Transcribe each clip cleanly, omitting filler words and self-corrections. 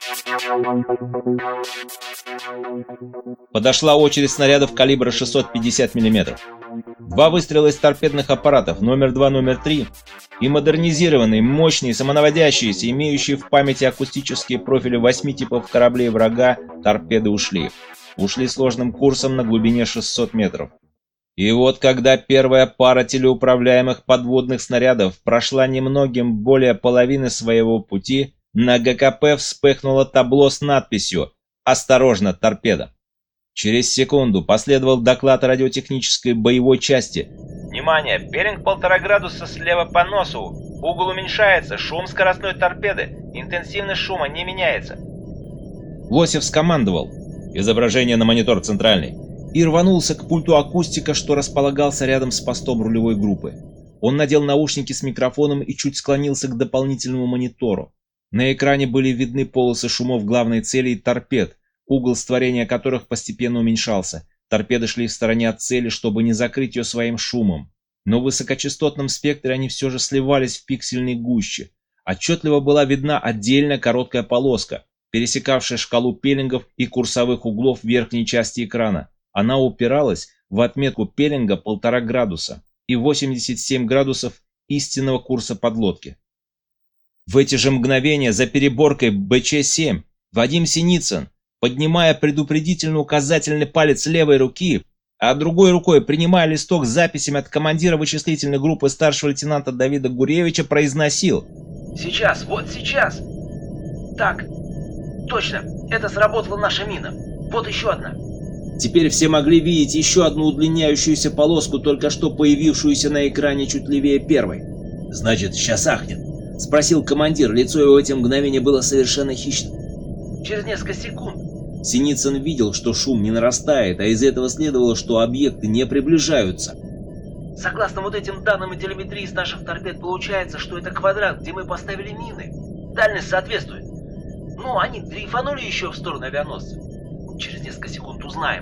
Подошла очередь снарядов калибра 650 мм. Два выстрела из торпедных аппаратов номер 2, номер 3 и модернизированные, мощные, самонаводящиеся, имеющие в памяти акустические профили 8 типов кораблей врага, торпеды ушли. Ушли сложным курсом на глубине 600 метров. И вот когда первая пара телеуправляемых подводных снарядов прошла немногим более половины своего пути, на ГКП вспыхнуло табло с надписью «Осторожно, торпеда». Через секунду последовал доклад радиотехнической боевой части. «Внимание! Беринг 1,5 градуса слева по носу. Угол уменьшается. Шум скоростной торпеды. Интенсивность шума не меняется». Лосев скомандовал. Изображение на монитор центральный. И рванулся к пульту акустика, что располагался рядом с постом рулевой группы. Он надел наушники с микрофоном и чуть склонился к дополнительному монитору. На экране были видны полосы шумов главной цели и торпед, угол створения которых постепенно уменьшался. Торпеды шли в стороне от цели, чтобы не закрыть ее своим шумом. Но в высокочастотном спектре они все же сливались в пиксельной гуще. Отчетливо была видна отдельная короткая полоска, пересекавшая шкалу пеллингов и курсовых углов верхней части экрана. Она упиралась в отметку пеллинга 1,5 градуса и 87 градусов истинного курса подлодки. В эти же мгновения за переборкой БЧ-7 Вадим Синицын, поднимая предупредительно указательный палец левой руки, а другой рукой принимая листок с записями от командира вычислительной группы старшего лейтенанта Давида Гуревича, произносил: «Сейчас, вот сейчас! Так, точно, это сработала наша мина. Вот еще одна». Теперь все могли видеть еще одну удлиняющуюся полоску, только что появившуюся на экране чуть левее первой. «Значит, сейчас ахнет?» — спросил командир. Лицо его в эти мгновения было совершенно хищным. «Через несколько секунд». Синицын видел, что шум не нарастает, а из этого следовало, что объекты не приближаются. «Согласно вот этим данным и телеметрии с наших торпед, получается, что это квадрат, где мы поставили мины. Дальность соответствует. Ну, они дрейфанули еще в сторону авианосца. Через несколько секунд узнаем».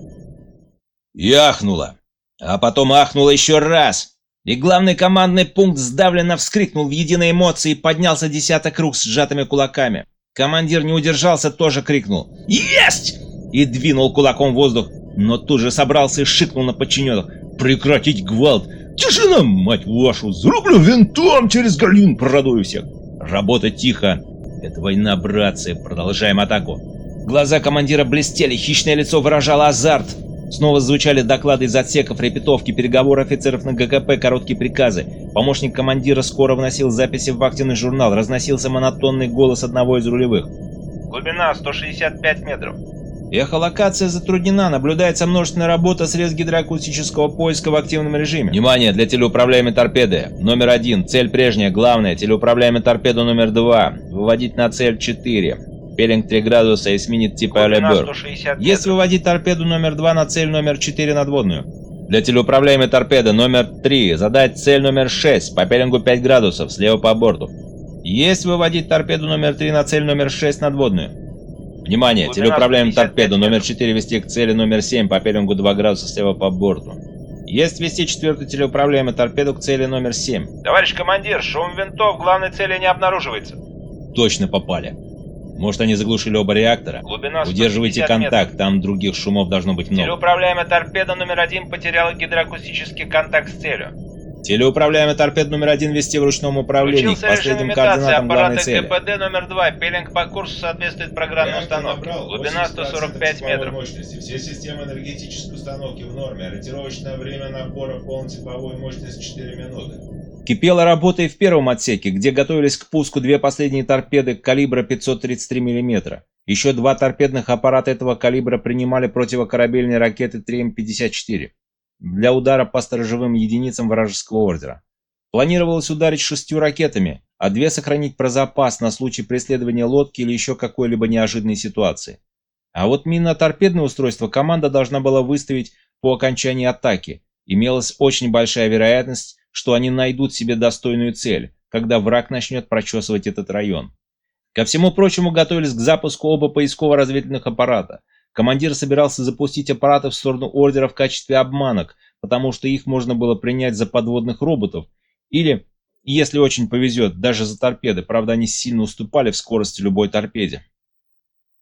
И ахнуло. А потом ахнуло еще раз. И главный командный пункт сдавленно вскрикнул в единой эмоции и поднялся десяток рук с сжатыми кулаками. Командир не удержался, тоже крикнул «Есть!» и двинул кулаком в воздух, но тут же собрался и шикнул на подчиненных: «Прекратить гвалт! Тишина, мать вашу! Зарублю винтом через галюн, продую всех! Работать тихо! Это война, братцы! Продолжаем атаку!» Глаза командира блестели, хищное лицо выражало азарт. Снова звучали доклады из отсеков, репетовки, переговоры офицеров на ГКП, короткие приказы. Помощник командира скоро вносил записи в вахтенный журнал, разносился монотонный голос одного из рулевых. «Глубина 165 метров». Эхолокация затруднена, наблюдается множественная работа средств гидроакустического поиска в активном режиме. Внимание, для телеуправляемой торпеды. Номер 1, цель прежняя, главная. Телеуправляемая торпеда номер 2, выводить на цель 4. Пеллинг 3 градуса и сменит типа Алебер. Есть выводить торпеду номер 2 на цель номер 4 надводную. Для телеуправляемой торпеды номер 3 задать цель номер 6 по пеллингу 5 градусов слева по борту. Есть выводить торпеду номер 3 на цель номер 6 надводную. Внимание, телеуправляемая торпеду номер 4 вести к цели номер 7 по пеллингу 2 градуса слева по борту. Есть вести 4-ю телеуправляемую торпеду к цели номер 7. «Товарищ командир, шум винтов главной цели не обнаруживается». Точно попали. Может, они заглушили оба реактора? Удерживайте контакт, метров. Там других шумов должно быть много. Телеуправляемая торпеда номер 1 потеряла гидроакустический контакт с целью. Телеуправляемая торпеда номер 1 вести в ручном управлении к последним координатам главной цели. КПД номер 2. Пеллинг по курсу соответствует программной установке. Глубина 145 метров. Мощности. Все системы энергетической установки в норме. Ориентировочное время набора полной тепловой мощности 4 минуты. Кипела работа и в первом отсеке, где готовились к пуску две последние торпеды калибра 533 мм. Еще два торпедных аппарата этого калибра принимали противокорабельные ракеты 3М-54 для удара по сторожевым единицам вражеского ордера. Планировалось ударить 6 ракетами, а 2 сохранить про запас на случай преследования лодки или еще какой-либо неожиданной ситуации. А вот минно-торпедное устройство команда должна была выставить по окончании атаки. Имелась очень большая вероятность, что они найдут себе достойную цель, когда враг начнет прочесывать этот район. Ко всему прочему готовились к запуску оба поисково-разведывательных аппарата. Командир собирался запустить аппараты в сторону ордера в качестве обманок, потому что их можно было принять за подводных роботов, или, если очень повезет, даже за торпеды, правда они сильно уступали в скорости любой торпеде.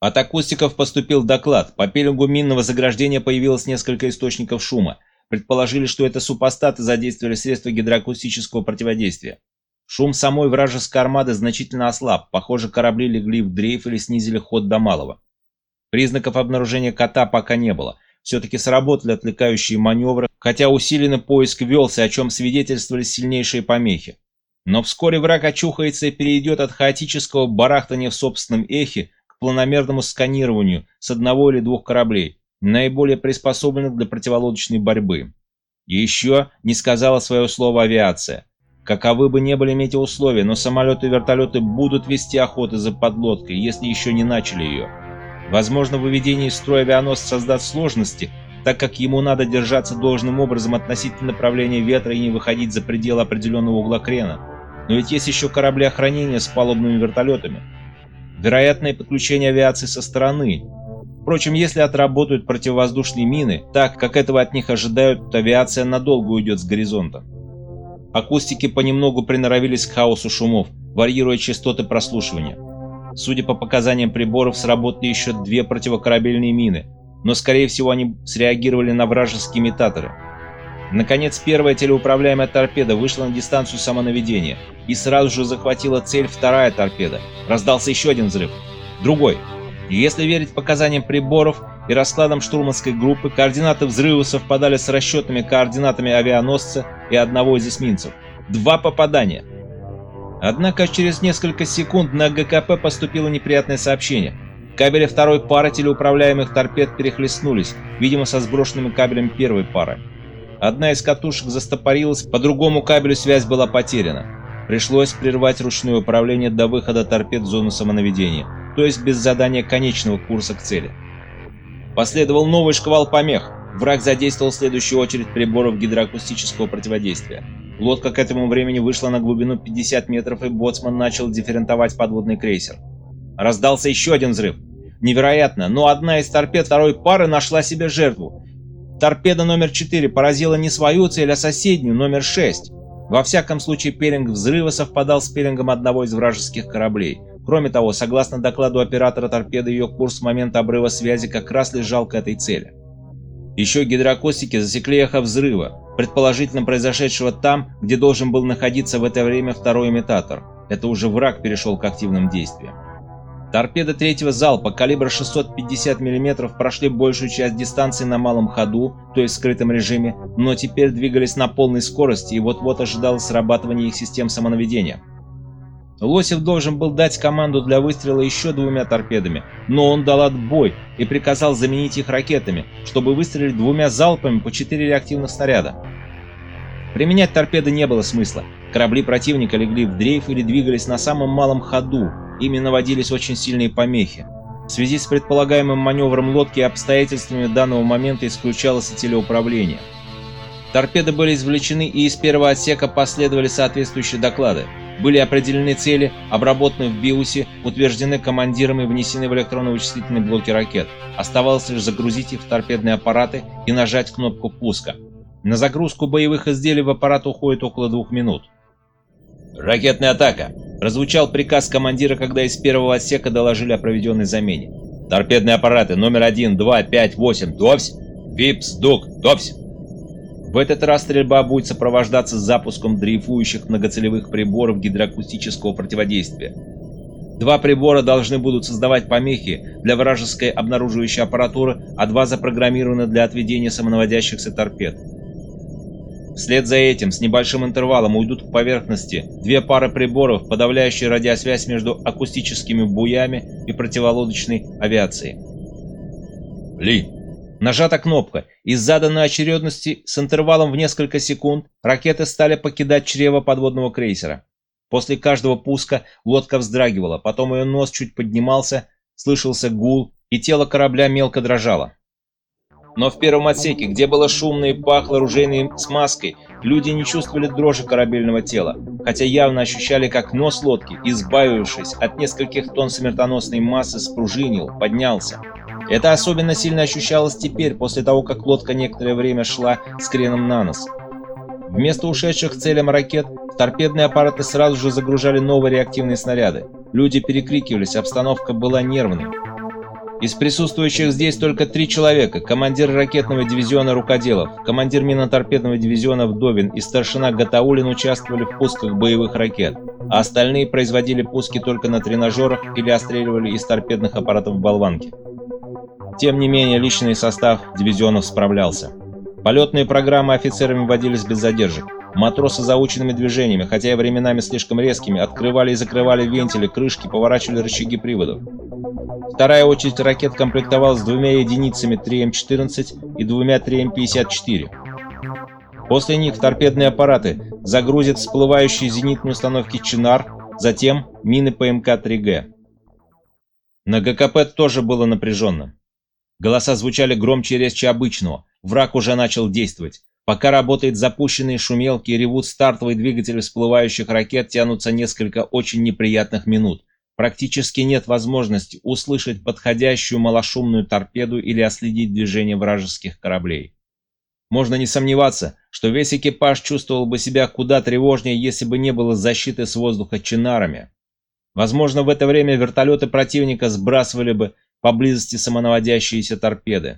От акустиков поступил доклад. По пеленгу минного заграждения появилось несколько источников шума. Предположили, что это супостаты задействовали средства гидроакустического противодействия. Шум самой вражеской армады значительно ослаб. Похоже, корабли легли в дрейф или снизили ход до малого. Признаков обнаружения кота пока не было. Все-таки сработали отвлекающие маневры, хотя усиленный поиск велся, о чем свидетельствовали сильнейшие помехи. Но вскоре враг очухается и перейдет от хаотического барахтания в собственном эхе к планомерному сканированию с одного или двух кораблей, наиболее приспособленных для противолодочной борьбы. И еще не сказала свое слово авиация. Каковы бы ни были метеоусловия, но самолеты и вертолеты будут вести охоты за подлодкой, если еще не начали ее. Возможно, выведение из строя авианосца создаст сложности, так как ему надо держаться должным образом относительно направления ветра и не выходить за пределы определенного угла крена. Но ведь есть еще корабли охранения с палубными вертолетами. Вероятное подключение авиации со стороны. Впрочем, если отработают противовоздушные мины, так как этого от них ожидают, то авиация надолго уйдет с горизонта. Акустики понемногу приноровились к хаосу шумов, варьируя частоты прослушивания. Судя по показаниям приборов, сработали еще 2 противокорабельные мины, но скорее всего они среагировали на вражеские имитаторы. Наконец, первая телеуправляемая торпеда вышла на дистанцию самонаведения, и сразу же захватила цель вторая торпеда. Раздался еще один взрыв. Другой. И если верить показаниям приборов и раскладам штурманской группы, координаты взрыва совпадали с расчетными координатами авианосца и одного из эсминцев. 2 попадания. Однако через несколько секунд на ГКП поступило неприятное сообщение. Кабели второй пары телеуправляемых торпед перехлестнулись, видимо, со сброшенными кабелями первой пары. Одна из катушек застопорилась, по другому кабелю связь была потеряна. Пришлось прервать ручное управление до выхода торпед в зону самонаведения, то есть без задания конечного курса к цели. Последовал новый шквал помех. Враг задействовал в следующую очередь приборов гидроакустического противодействия. Лодка к этому времени вышла на глубину 50 метров, и боцман начал дифферентовать подводный крейсер. Раздался еще один взрыв. Невероятно, но одна из торпед второй пары нашла себе жертву. Торпеда номер 4 поразила не свою цель, а соседнюю, номер 6. Во всяком случае, пеленг взрыва совпадал с пеленгом одного из вражеских кораблей. Кроме того, согласно докладу оператора торпеды, ее курс с момента обрыва связи как раз лежал к этой цели. Еще гидроакустики засекли эхо взрыва, предположительно произошедшего там, где должен был находиться в это время второй имитатор. Это уже враг перешел к активным действиям. Торпеды третьего залпа калибра 650 мм прошли большую часть дистанции на малом ходу, то есть в скрытом режиме, но теперь двигались на полной скорости, и вот-вот ожидалось срабатывание их систем самонаведения. Лосев должен был дать команду для выстрела еще 2 торпедами, но он дал отбой и приказал заменить их ракетами, чтобы выстрелить 2 залпами по 4 реактивных снаряда. Применять торпеды не было смысла. Корабли противника легли в дрейф или двигались на самом малом ходу, ими наводились очень сильные помехи. В связи с предполагаемым маневром лодки и обстоятельствами данного момента исключалось и телеуправление. Торпеды были извлечены, и из первого отсека последовали соответствующие доклады. Были определены цели, обработаны в БИУСе, утверждены командиром и внесены в электронно-вычислительные блоки ракет. Оставалось лишь загрузить их в торпедные аппараты и нажать кнопку пуска. На загрузку боевых изделий в аппарат уходит около 2 минут. «Ракетная атака!» – прозвучал приказ командира, когда из первого отсека доложили о проведенной замене. «Торпедные аппараты номер 1, 2, 5, 8, товсь! ВИПС, ДУК, товсь!» В этот раз стрельба будет сопровождаться запуском дрейфующих многоцелевых приборов гидроакустического противодействия. 2 прибора должны будут создавать помехи для вражеской обнаруживающей аппаратуры, а 2 запрограммированы для отведения самонаводящихся торпед. Вслед за этим с небольшим интервалом уйдут к поверхности 2 пары приборов, подавляющие радиосвязь между акустическими буями и противолодочной авиацией. «Ли!» Нажата кнопка. Из заданной очередности с интервалом в несколько секунд ракеты стали покидать чрево подводного крейсера. После каждого пуска лодка вздрагивала, потом ее нос чуть поднимался, слышался гул, и тело корабля мелко дрожало. Но в первом отсеке, где было шумно и пахло оружейной смазкой, люди не чувствовали дрожи корабельного тела, хотя явно ощущали, как нос лодки, избавившись от нескольких тонн смертоносной массы, спружинил, поднялся. Это особенно сильно ощущалось теперь, после того, как лодка некоторое время шла с креном на нос. Вместо ушедших к целям ракет, в торпедные аппараты сразу же загружали новые реактивные снаряды. Люди перекрикивались, обстановка была нервной. Из присутствующих здесь только 3 человека: командир ракетного дивизиона Рукоделов, командир миноторпедного дивизиона Вдовин и старшина Гатаулин участвовали в пусках боевых ракет, а остальные производили пуски только на тренажерах или отстреливали из торпедных аппаратов болванки. Тем не менее, личный состав дивизионов справлялся. Полетные программы офицерами вводились без задержек. Матросы заученными движениями, хотя и временами слишком резкими, открывали и закрывали вентили, крышки, поворачивали рычаги приводов. Вторая очередь ракет комплектовалась 2 единицами 3М-14 и 2 3М-54. После них торпедные аппараты загрузят всплывающие зенитные установки «Чинар», затем мины ПМК-3Г. На ГКП тоже было напряженно. Голоса звучали громче и резче обычного. Враг уже начал действовать. Пока работают запущенные шумелки и ревут стартовые двигатели всплывающих ракет, тянутся несколько очень неприятных минут. Практически нет возможности услышать подходящую малошумную торпеду или отследить движение вражеских кораблей. Можно не сомневаться, что весь экипаж чувствовал бы себя куда тревожнее, если бы не было защиты с воздуха чинарами. Возможно, в это время вертолеты противника сбрасывали бы поблизости самонаводящиеся торпеды.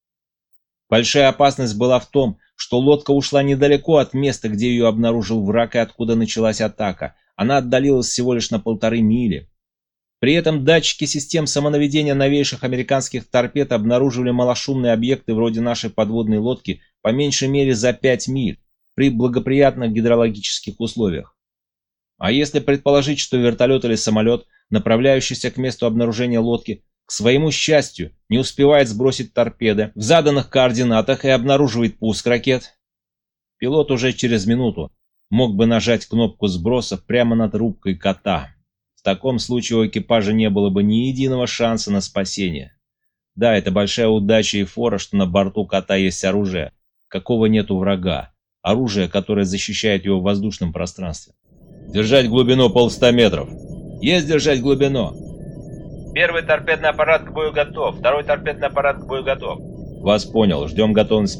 Большая опасность была в том, что лодка ушла недалеко от места, где ее обнаружил враг и откуда началась атака. Она отдалилась всего лишь на 1,5 мили. При этом датчики систем самонаведения новейших американских торпед обнаруживали малошумные объекты вроде нашей подводной лодки по меньшей мере за 5 миль при благоприятных гидрологических условиях. А если предположить, что вертолет или самолет, направляющийся к месту обнаружения лодки, к своему счастью, не успевает сбросить торпеды в заданных координатах и обнаруживает пуск ракет, пилот уже через минуту мог бы нажать кнопку сброса прямо над рубкой кота. В таком случае у экипажа не было бы ни единого шанса на спасение. Да, это большая удача и фора, что на борту кота есть оружие, какого нет у врага. Оружие, которое защищает его в воздушном пространстве. Держать глубину 150 метров. Есть держать глубину. Первый торпедный аппарат к бою готов. Второй торпедный аппарат к бою готов. Вас понял. Ждем готовность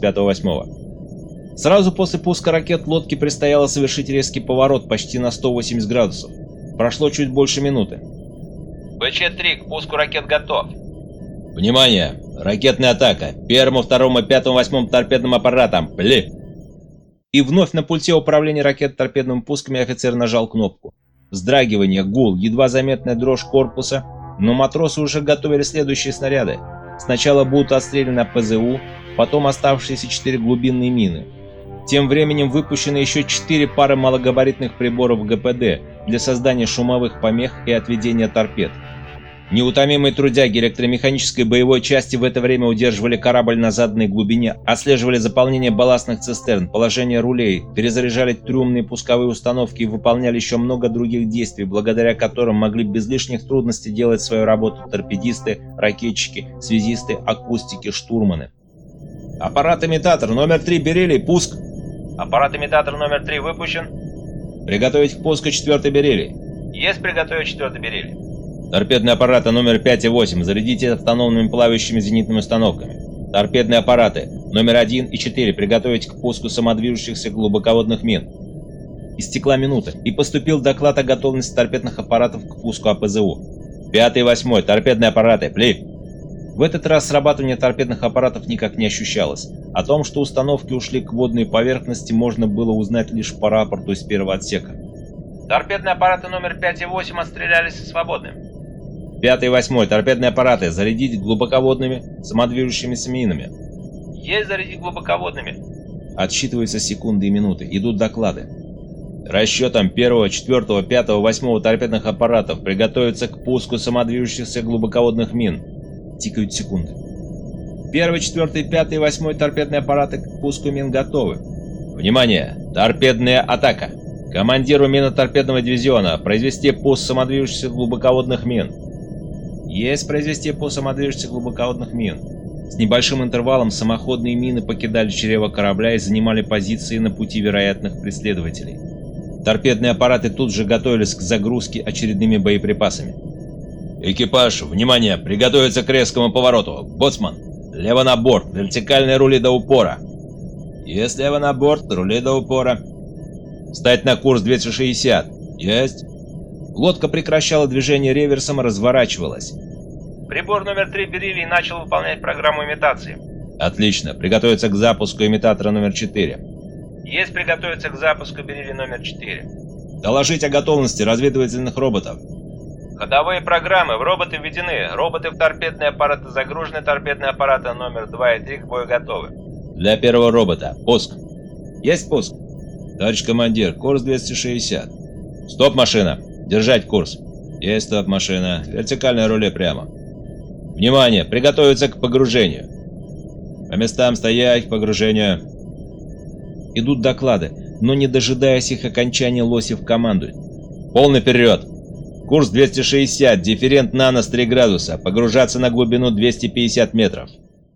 5-8. Сразу после пуска ракет лодке предстояло совершить резкий поворот почти на 180 градусов. Прошло чуть больше минуты. БЧ-3 к пуску ракет готов. Внимание! Ракетная атака. 1, 2, 5, 8 торпедным аппаратам. Пли! И вновь на пульте управления ракет-торпедными пусками офицер нажал кнопку. Вздрагивание, гул, едва заметная дрожь корпуса, но матросы уже готовили следующие снаряды. Сначала будут отстреляны ПЗУ, потом оставшиеся 4 глубинные мины. Тем временем выпущены еще 4 пары малогабаритных приборов ГПД для создания шумовых помех и отведения торпед. Неутомимые трудяги электромеханической боевой части в это время удерживали корабль на заданной глубине, отслеживали заполнение балластных цистерн, положение рулей, перезаряжали трюмные пусковые установки и выполняли еще много других действий, благодаря которым могли без лишних трудностей делать свою работу торпедисты, ракетчики, связисты, акустики, штурманы. Аппарат-имитатор номер 3 Бериллий, пуск! Аппарат-имитатор номер 3 выпущен. Приготовить к пуску 4 Бериллий. Есть приготовить 4 Бериллий. Торпедные аппараты номер 5 и 8 зарядите автономными плавающими зенитными установками. Торпедные аппараты номер 1 и 4 приготовить к пуску самодвижущихся глубоководных мин. Истекла минута, и поступил доклад о готовности торпедных аппаратов к пуску АПЗУ. 5 и 8 торпедные аппараты, пли! В этот раз срабатывание торпедных аппаратов никак не ощущалось. О том, что установки ушли к водной поверхности, можно было узнать лишь по рапорту из первого отсека. Торпедные аппараты номер 5 и 8 отстрелялись и свободны. 5 и 8 торпедные аппараты зарядить глубоководными самодвижущимися минами. Есть зарядить глубоководными. Отсчитываются секунды и минуты. Идут доклады. Расчетом 1, 4, 5, 8 торпедных аппаратов приготовиться к пуску самодвижущихся глубоководных мин. Тикают секунды. 1, 4, 5 и 8 торпедные аппараты к пуску мин готовы. Внимание! Торпедная атака! Командиру миноторпедного дивизиона произвести пуск самодвижущихся глубоководных мин. Есть произвести пуск самодвижущихся глубоководных мин. С небольшим интервалом самоходные мины покидали чрево корабля и занимали позиции на пути вероятных преследователей. Торпедные аппараты тут же готовились к загрузке очередными боеприпасами. Экипаж, внимание, приготовиться к резкому повороту. Боцман, лево на борт, вертикальные рули до упора. Есть лево на борт, рули до упора. Встать на курс 260. Есть. Лодка прекращала движение реверсом и разворачивалась. Прибор номер 3 Бериллий начал выполнять программу имитации. Отлично. Приготовиться к запуску имитатора номер 4. Есть приготовиться к запуску Бериллий номер 4. Доложить о готовности разведывательных роботов. Ходовые программы в роботы введены. Роботы в торпедные аппараты загружены. Торпедные аппараты номер 2 и 3 к бою готовы. Для первого робота. Пуск. Есть пуск. Товарищ командир, курс 260. Стоп, машина. Держать курс. Есть стоп, машина. Вертикальное руле прямо. Внимание! Приготовиться к погружению. По местам стоять, к погружению. Идут доклады, но не дожидаясь их окончания, Лосев командует. Полный вперед! Курс 260, дифферент нанос 3 градуса, погружаться на глубину 250 метров.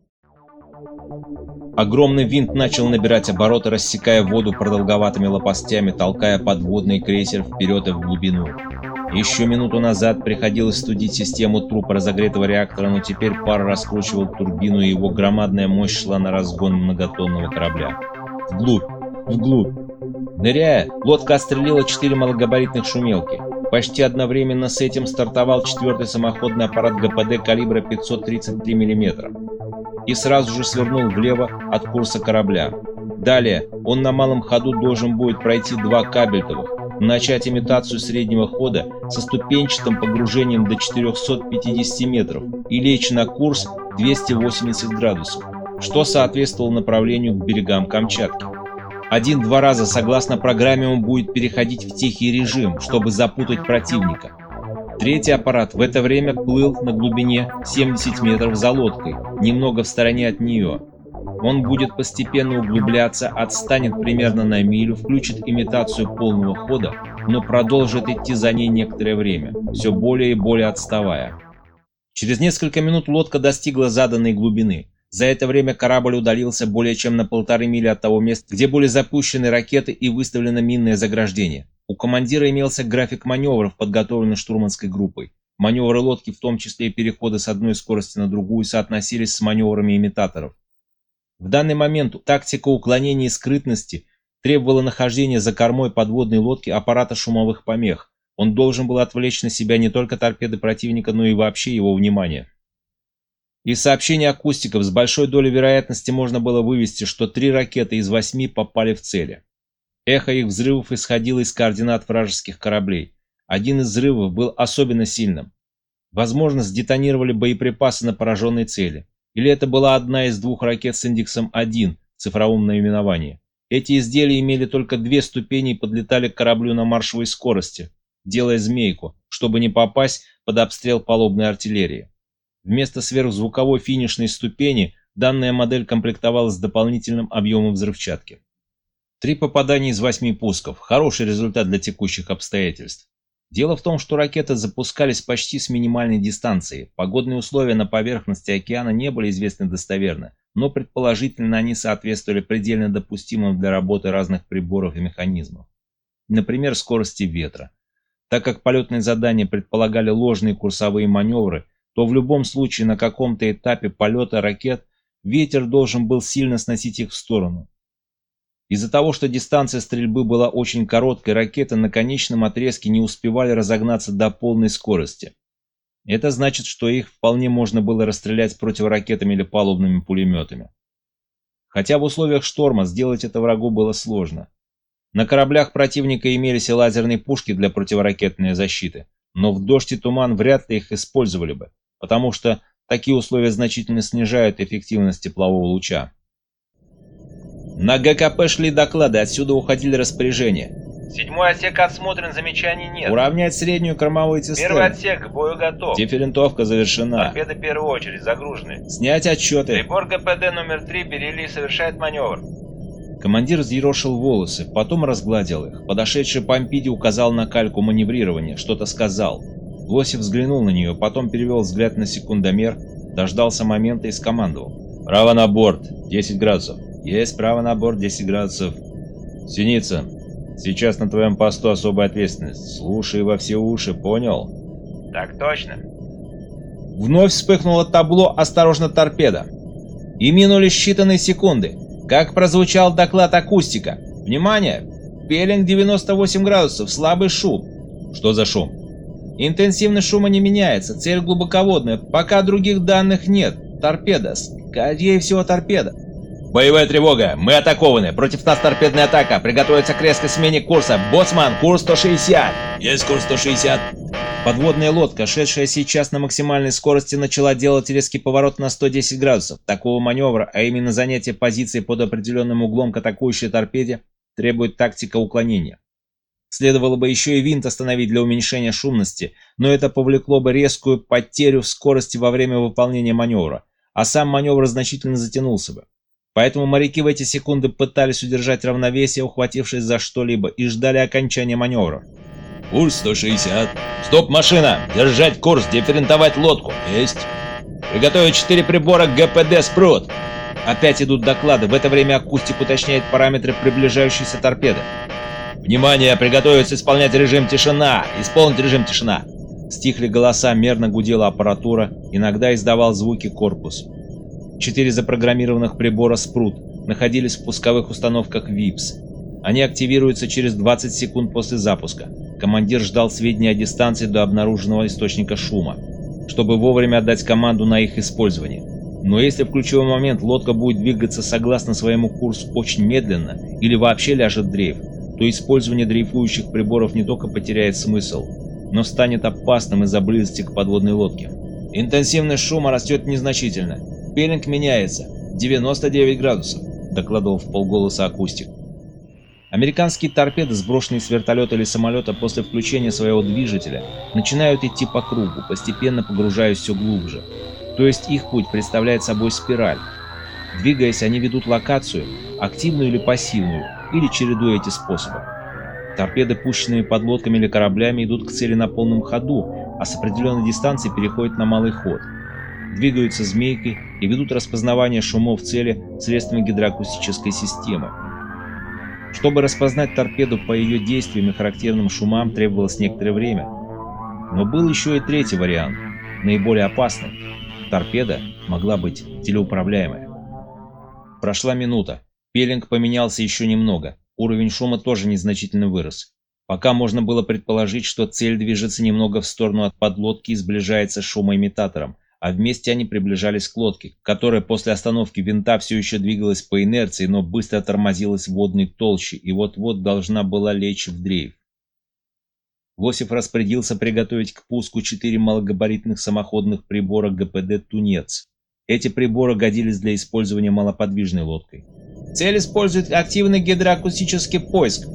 Огромный винт начал набирать обороты, рассекая воду продолговатыми лопастями, толкая подводный крейсер вперед и в глубину. Еще минуту назад приходилось студить систему трупа разогретого реактора, но теперь пар раскручивал турбину, и его громадная мощь шла на разгон многотонного корабля. Вглубь, вглубь. Ныряя, лодка отстрелила 4 малогабаритных шумелки. Почти одновременно с этим стартовал 4-й самоходный аппарат ГПД калибра 533 мм и сразу же свернул влево от курса корабля. Далее он на малом ходу должен будет пройти 2 кабельтовых, начать имитацию среднего хода со ступенчатым погружением до 450 метров и лечь на курс 280 градусов, что соответствовало направлению к берегам Камчатки. 1-2 раза, согласно программе, он будет переходить в тихий режим, чтобы запутать противника. 3-й аппарат в это время плыл на глубине 70 метров за лодкой, немного в стороне от нее. Он будет постепенно углубляться, отстанет примерно на милю, включит имитацию полного хода, но продолжит идти за ней некоторое время, все более и более отставая. Через несколько минут лодка достигла заданной глубины. За это время корабль удалился более чем на 1,5 мили от того места, где были запущены ракеты и выставлено минное заграждение. У командира имелся график маневров, подготовленный штурманской группой. Маневры лодки, в том числе и переходы с одной скорости на другую, соотносились с маневрами имитаторов. В данный момент тактика уклонения и скрытности требовала нахождения за кормой подводной лодки аппарата шумовых помех. Он должен был отвлечь на себя не только торпеды противника, но и вообще его внимание. Из сообщений акустиков с большой долей вероятности можно было вывести, что 3 ракеты из 8 попали в цели. Эхо их взрывов исходило из координат вражеских кораблей. Один из взрывов был особенно сильным. Возможно, сдетонировали боеприпасы на пораженной цели. Или это была одна из 2 ракет с индексом 1 в цифровом наименовании. Эти изделия имели только 2 ступени и подлетали к кораблю на маршевой скорости, делая змейку, чтобы не попасть под обстрел палубной артиллерии. Вместо сверхзвуковой финишной ступени данная модель комплектовалась дополнительным объемом взрывчатки. 3 попадания из 8 пусков – хороший результат для текущих обстоятельств. Дело в том, что ракеты запускались почти с минимальной дистанции. Погодные условия на поверхности океана не были известны достоверно, но предположительно они соответствовали предельно допустимым для работы разных приборов и механизмов. Например, скорости ветра. Так как полетные задания предполагали ложные курсовые маневры, то в любом случае на каком-то этапе полета ракет ветер должен был сильно сносить их в сторону. Из-за того, что дистанция стрельбы была очень короткой, ракеты на конечном отрезке не успевали разогнаться до полной скорости. Это значит, что их вполне можно было расстрелять противоракетами или палубными пулеметами. Хотя в условиях шторма сделать это врагу было сложно. На кораблях противника имелись и лазерные пушки для противоракетной защиты, но в дождь и туман вряд ли их использовали бы, потому что такие условия значительно снижают эффективность теплового луча. На ГКП шли доклады, отсюда уходили распоряжения. 7-й отсек отсмотрен, замечаний нет. Уравнять среднюю кормовую цистерну. 1-й отсек к бою готов. Дифферентовка завершена. Торпеды в первую очередь загружены. Снять отчеты. Прибор ГПД номер 3 Бериллий совершает маневр. Командир взъерошил волосы, потом разгладил их. Подошедший Помпиди указал на кальку маневрирования, что-то сказал. Лосев взглянул на нее, потом перевел взгляд на секундомер, дождался момента и скомандовал. «Право на борт, 10 градусов». «Есть право на борт, 10 градусов». «Синица, сейчас на твоем посту особая ответственность. Слушай во все уши, понял?» «Так точно». Вновь вспыхнуло табло «Осторожно, торпеда». И минули считанные секунды. Как прозвучал доклад акустика. «Внимание! Пелинг 98 градусов, слабый шум». «Что за шум?» Интенсивность шума не меняется, цель глубоководная, пока других данных нет. Торпеда, скорее всего торпеда. Боевая тревога, мы атакованы, против нас торпедная атака, приготовиться к резкой смене курса. Боцман, курс 160. Есть курс 160. Подводная лодка, шедшая сейчас на максимальной скорости, начала делать резкий поворот на 110 градусов. Такого маневра, а именно занятие позиции под определенным углом к атакующей торпеде, требует тактика уклонения. Следовало бы еще и винт остановить для уменьшения шумности, но это повлекло бы резкую потерю в скорости во время выполнения маневра, а сам маневр значительно затянулся бы. Поэтому моряки в эти секунды пытались удержать равновесие, ухватившись за что-либо, и ждали окончания маневра. Курс 160. Стоп, машина! Держать курс, дифферентовать лодку. Есть. Приготовить 4 прибора ГПД «Спрут». Опять идут доклады. В это время акустик уточняет параметры приближающейся торпеды. Внимание! Приготовиться исполнять режим тишина! Исполнить режим тишина! Стихли голоса, мерно гудела аппаратура, иногда издавал звуки корпус. 4 запрограммированных прибора «Спрут» находились в пусковых установках ВИПС. Они активируются через 20 секунд после запуска. Командир ждал сведения о дистанции до обнаруженного источника шума, чтобы вовремя отдать команду на их использование. Но если в ключевой момент лодка будет двигаться согласно своему курсу очень медленно или вообще ляжет дрейф, то использование дрейфующих приборов не только потеряет смысл, но станет опасным из-за близости к подводной лодке. Интенсивность шума растет незначительно. Пелинг меняется. 99 градусов, докладывал вполголоса акустик. Американские торпеды, сброшенные с вертолета или самолета после включения своего движителя, начинают идти по кругу, постепенно погружаясь все глубже. То есть их путь представляет собой спираль. Двигаясь, они ведут локацию, активную или пассивную, или чередуя эти способы. Торпеды, пущенные подлодками или кораблями, идут к цели на полном ходу, а с определенной дистанции переходят на малый ход. Двигаются змейкой и ведут распознавание шумов цели средствами гидроакустической системы. Чтобы распознать торпеду по ее действиям и характерным шумам, требовалось некоторое время. Но был еще и третий вариант, наиболее опасный. Торпеда могла быть телеуправляемая. Прошла минута. Пелинг поменялся еще немного. Уровень шума тоже незначительно вырос. Пока можно было предположить, что цель движется немного в сторону от подлодки и сближается с шумоимитатором, а вместе они приближались к лодке, которая после остановки винта все еще двигалась по инерции, но быстро тормозилась в водной толще и вот-вот должна была лечь в дрейф. Лосев распорядился приготовить к пуску 4 малогабаритных самоходных прибора ГПД «Тунец». Эти приборы годились для использования малоподвижной лодкой. Цель использует активный гидроакустический поиск.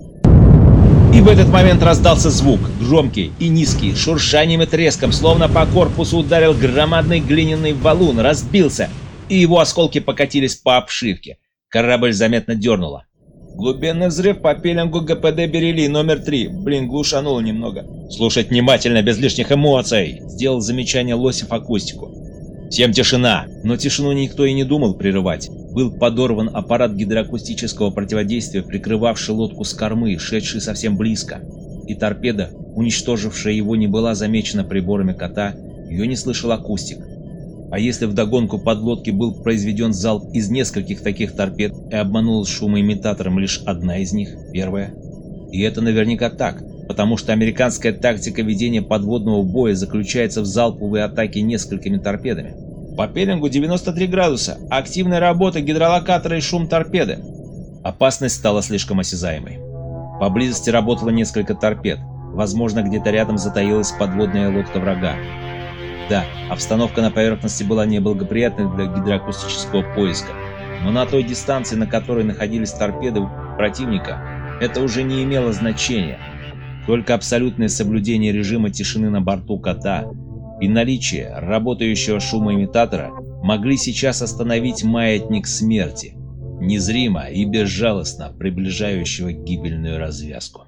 И в этот момент раздался звук, громкий и низкий, шуршанием и треском, словно по корпусу ударил громадный глиняный валун, разбился, и его осколки покатились по обшивке. Корабль заметно дернуло. Глубинный взрыв по пеленгу ГПД «Берели» номер 3. Блин, глушануло немного. Слушать внимательно, без лишних эмоций, сделал замечание Лосев акустику. Всем тишина, но тишину никто и не думал прерывать. Был подорван аппарат гидроакустического противодействия, прикрывавший лодку с кормы, шедший совсем близко. И торпеда, уничтожившая его, не была замечена приборами кота, ее не слышал акустик. А если вдогонку подлодки был произведен залп из нескольких таких торпед и обманулась шумоимитатором лишь одна из них, первая? И это наверняка так, потому что американская тактика ведения подводного боя заключается в залповой атаке несколькими торпедами. По пелингу 93 градуса, активная работа гидролокатора и шум торпеды. Опасность стала слишком осязаемой. Поблизости работало несколько торпед, возможно, где-то рядом затаилась подводная лодка врага. Да, обстановка на поверхности была неблагоприятной для гидроакустического поиска, но на той дистанции, на которой находились торпеды противника, это уже не имело значения. Только абсолютное соблюдение режима тишины на борту кота и наличие работающего шумоимитатора могли сейчас остановить маятник смерти, незримо и безжалостно приближающего гибельную развязку.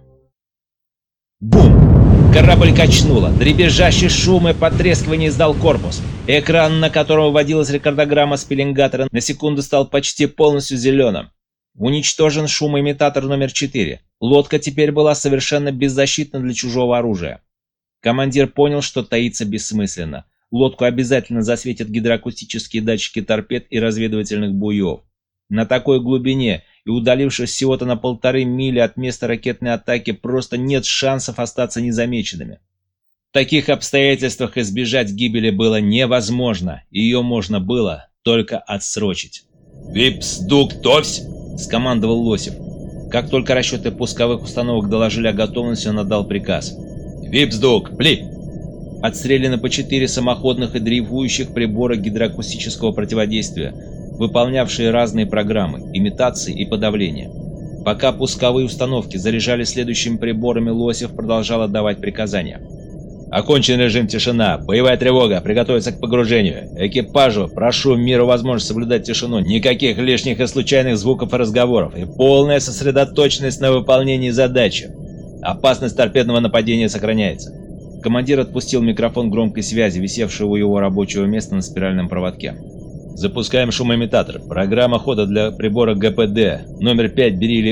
Бум! Корабль качнуло, дребезжащий шум и потрескивание издал корпус. Экран, на котором вводилась рекордограмма с пеленгатора, на секунду стал почти полностью зеленым. Уничтожен шумоимитатор номер 4. Лодка теперь была совершенно беззащитна для чужого оружия. Командир понял, что таиться бессмысленно. Лодку обязательно засветят гидроакустические датчики торпед и разведывательных буев. На такой глубине и удалившись всего-то на 1,5 мили от места ракетной атаки, просто нет шансов остаться незамеченными. В таких обстоятельствах избежать гибели было невозможно, ее можно было только отсрочить. «Випсдук товсь!» – скомандовал Лосев. Как только расчеты пусковых установок доложили о готовности, он отдал приказ. «Випсдук, пли!» Отстреляно по 4 самоходных и дрейфующих прибора гидроакустического противодействия, выполнявшие разные программы, имитации и подавления. Пока пусковые установки заряжали следующими приборами, Лосев продолжал отдавать приказания. «Окончен режим тишина. Боевая тревога. Приготовиться к погружению. Экипажу прошу в меру возможности соблюдать тишину. Никаких лишних и случайных звуков и разговоров. И полная сосредоточенность на выполнении задачи. Опасность торпедного нападения сохраняется». Командир отпустил микрофон громкой связи, висевший у его рабочего места на спиральном проводке. «Запускаем шумоимитатор. Программа хода для прибора ГПД. Номер 5 бериллий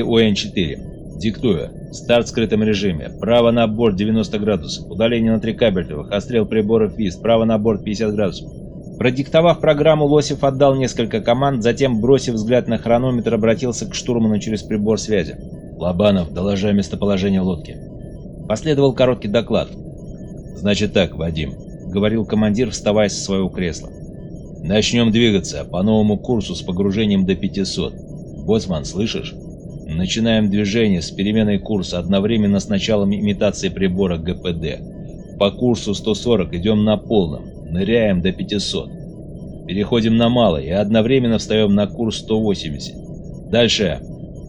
ОН-4. Диктую. Старт в скрытом режиме. Право на борт 90 градусов. Удаление на 3 кабельтовых. Отстрел приборов ВИС. Право на борт 50 градусов». Продиктовав программу, Лосев отдал несколько команд, затем, бросив взгляд на хронометр, обратился к штурману через прибор связи. «Лобанов, доложи местоположение лодки». Последовал короткий доклад. «Значит так, Вадим», — говорил командир, вставая со своего кресла. «Начнем двигаться по новому курсу с погружением до 500. Боцман, слышишь? Начинаем движение с переменой курса одновременно с началом имитации прибора ГПД. По курсу 140 идем на полном, ныряем до 500. Переходим на малый и одновременно встаем на курс 180. Дальше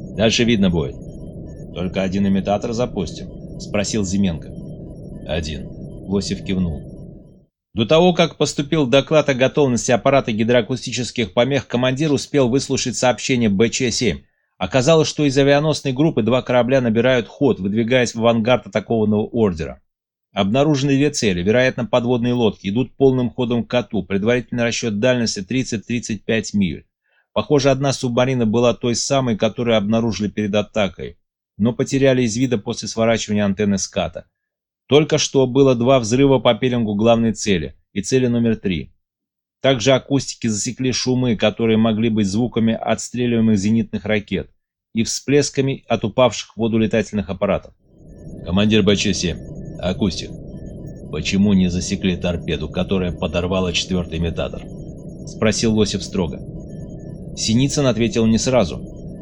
видно будет». «Только один имитатор запустим?» — спросил Зименко. «Один». Лосев кивнул. До того, как поступил доклад о готовности аппарата гидроакустических помех, командир успел выслушать сообщение БЧ-7. Оказалось, что из авианосной группы 2 корабля набирают ход, выдвигаясь в авангард атакованного ордера. Обнаружены 2 цели, вероятно, подводные лодки, идут полным ходом к коту, предварительный расчет дальности 30-35 миль. Похоже, одна субмарина была той самой, которую обнаружили перед атакой, но потеряли из вида после сворачивания антенны ската. Только что было 2 взрыва по пеленгу главной цели и цели номер 3. Также акустики засекли шумы, которые могли быть звуками отстреливаемых зенитных ракет и всплесками от упавших в воду летательных аппаратов. «Командир БЧ-7, акустик, почему не засекли торпеду, которая подорвала 4-й имитатор?» — спросил Лосев строго. Синицын ответил не сразу.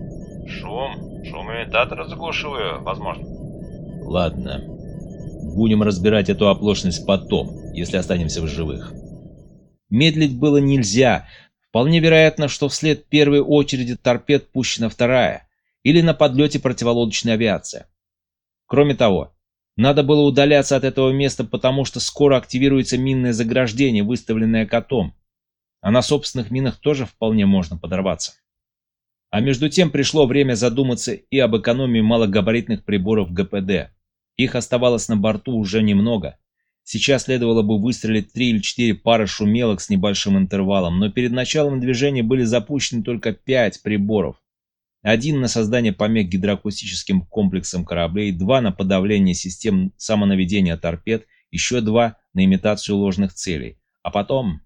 Шум имитатора заглушиваю, возможно». «Ладно. Будем разбирать эту оплошность потом, если останемся в живых». Медлить было нельзя. Вполне вероятно, что вслед первой очереди торпед пущена 2-я, или на подлете противолодочная авиация. Кроме того, надо было удаляться от этого места, потому что скоро активируется минное заграждение, выставленное котом. А на собственных минах тоже вполне можно подорваться. А между тем пришло время задуматься и об экономии малогабаритных приборов ГПД. Их оставалось на борту уже немного. Сейчас следовало бы выстрелить 3 или 4 пары шумелок с небольшим интервалом, но перед началом движения были запущены только 5 приборов. 1 на создание помех гидроакустическим комплексам кораблей, 2 на подавление систем самонаведения торпед, еще 2 на имитацию ложных целей. А потом...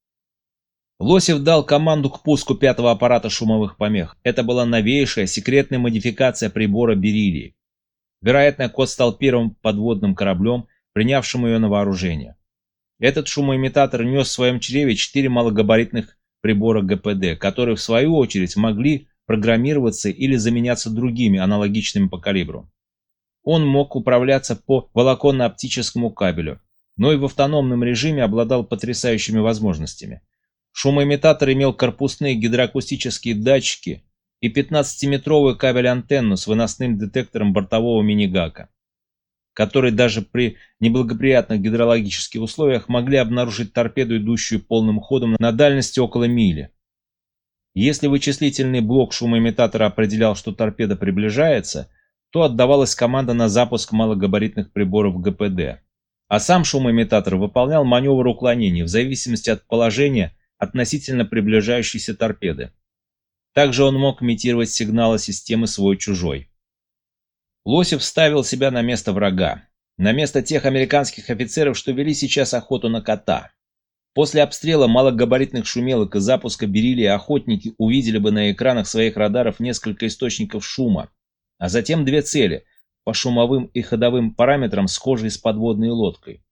Лосев дал команду к пуску 5-го аппарата шумовых помех. Это была новейшая секретная модификация прибора бериллий. Вероятно, кот стал первым подводным кораблем, принявшим ее на вооружение. Этот шумоимитатор нес в своем чреве 4 малогабаритных прибора ГПД, которые в свою очередь могли программироваться или заменяться другими, аналогичными по калибру. Он мог управляться по волоконно-оптическому кабелю, но и в автономном режиме обладал потрясающими возможностями. Шумоимитатор имел корпусные гидроакустические датчики и 15-метровую кабель-антенну с выносным детектором бортового мини-гака, которые даже при неблагоприятных гидрологических условиях могли обнаружить торпеду, идущую полным ходом на дальности около мили. Если вычислительный блок шумоимитатора определял, что торпеда приближается, то отдавалась команда на запуск малогабаритных приборов ГПД. А сам шумоимитатор выполнял маневр уклонения в зависимости от положения относительно приближающейся торпеды. Также он мог имитировать сигналы системы свой-чужой. Лосев ставил себя на место врага, на место тех американских офицеров, что вели сейчас охоту на кота. После обстрела малогабаритных шумелок и запуска бериллии охотники увидели бы на экранах своих радаров несколько источников шума, а затем 2 цели, по шумовым и ходовым параметрам схожие с подводной лодкой.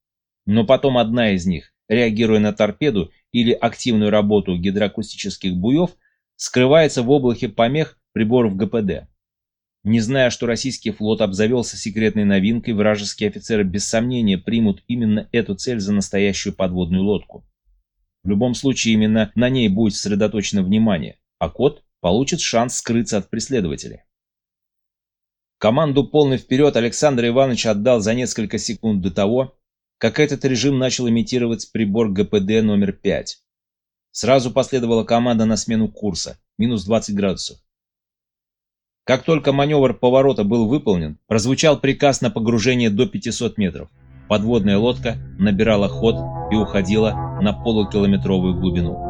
Но потом одна из них, реагируя на торпеду или активную работу гидроакустических буев, скрывается в облаке помех приборов ГПД. Не зная, что российский флот обзавелся секретной новинкой, вражеские офицеры без сомнения примут именно эту цель за настоящую подводную лодку. В любом случае именно на ней будет сосредоточено внимание, а кот получит шанс скрыться от преследователей. Команду «Полный вперед» Александр Иванович отдал за несколько секунд до того, как этот режим начал имитировать прибор ГПД номер 5. Сразу последовала команда на смену курса, минус 20 градусов. Как только маневр поворота был выполнен, прозвучал приказ на погружение до 500 метров. Подводная лодка набирала ход и уходила на полукилометровую глубину.